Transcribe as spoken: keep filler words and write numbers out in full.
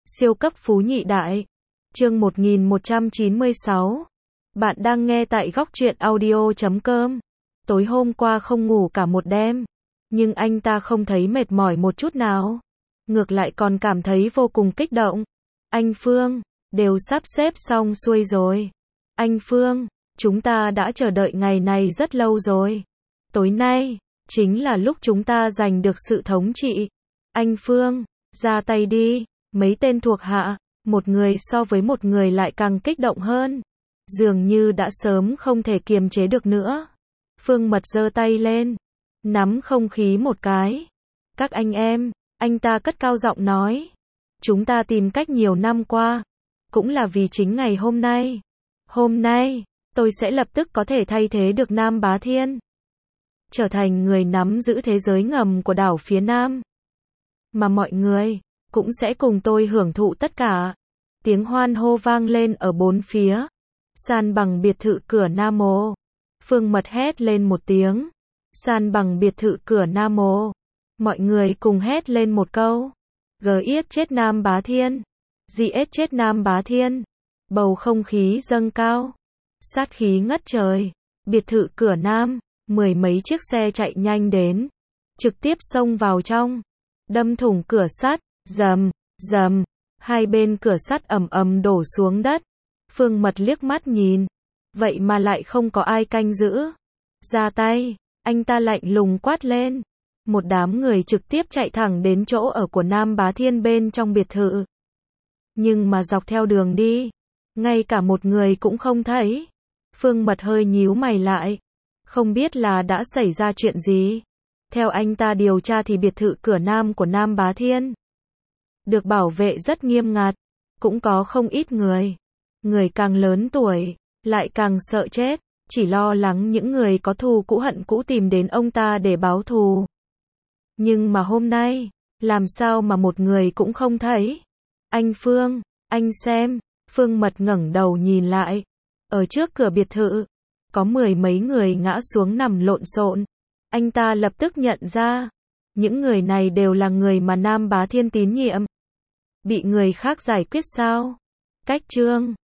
Siêu cấp phú nhị đại. Chương một nghìn một trăm chín mươi sáu. Bạn đang nghe tại góc truyện audio chấm com. Tối hôm qua không ngủ cả một đêm, nhưng anh ta không thấy mệt mỏi một chút nào. Ngược lại còn cảm thấy vô cùng kích động. Anh Phương, đều sắp xếp xong xuôi rồi. Anh Phương, chúng ta đã chờ đợi ngày này rất lâu rồi. Tối nay, chính là lúc chúng ta giành được sự thống trị. Anh Phương, ra tay đi. Mấy tên thuộc hạ, một người so với một người lại càng kích động hơn. Dường như đã sớm không thể kiềm chế được nữa. Phương Mật giơ tay lên, nắm không khí một cái. Các anh em, anh ta cất cao giọng nói. Chúng ta tìm cách nhiều năm qua, cũng là vì chính ngày hôm nay. Hôm nay, tôi sẽ lập tức có thể thay thế được Nam Bá Thiên, trở thành người nắm giữ thế giới ngầm của đảo phía Nam. Mà mọi người cũng sẽ cùng tôi hưởng thụ tất cả. Tiếng hoan hô vang lên ở bốn phía. San bằng biệt thự cửa Nam Mô. Phương Mật hét lên một tiếng. San bằng biệt thự cửa Nam Mô. Mọi người cùng hét lên một câu. G yết chết Nam Bá Thiên. G yết chết Nam Bá Thiên. Bầu không khí dâng cao. Sát khí ngất trời. Biệt thự cửa Nam, mười mấy chiếc xe chạy nhanh đến, trực tiếp xông vào trong, đâm thủng cửa sắt. Rầm, rầm, hai bên cửa sắt ầm ầm đổ xuống đất. Phương Mật liếc mắt nhìn, vậy mà lại không có ai canh giữ. Ra tay, anh ta lạnh lùng quát lên. Một đám người trực tiếp chạy thẳng đến chỗ ở của Nam Bá Thiên bên trong biệt thự. Nhưng mà dọc theo đường đi, ngay cả một người cũng không thấy. Phương Mật hơi nhíu mày lại, không biết là đã xảy ra chuyện gì. Theo anh ta điều tra thì biệt thự cửa Nam của Nam Bá Thiên được bảo vệ rất nghiêm ngặt, cũng có không ít người. Người càng lớn tuổi, lại càng sợ chết, chỉ lo lắng những người có thù cũ hận cũ tìm đến ông ta để báo thù. Nhưng mà hôm nay, làm sao mà một người cũng không thấy. Anh Phương, anh xem. Phương Mật ngẩng đầu nhìn lại. Ở trước cửa biệt thự, có mười mấy người ngã xuống nằm lộn xộn. Anh ta lập tức nhận ra, những người này đều là người mà Nam Bá Thiên tín nhiệm. Bị người khác giải quyết sao? Cách chương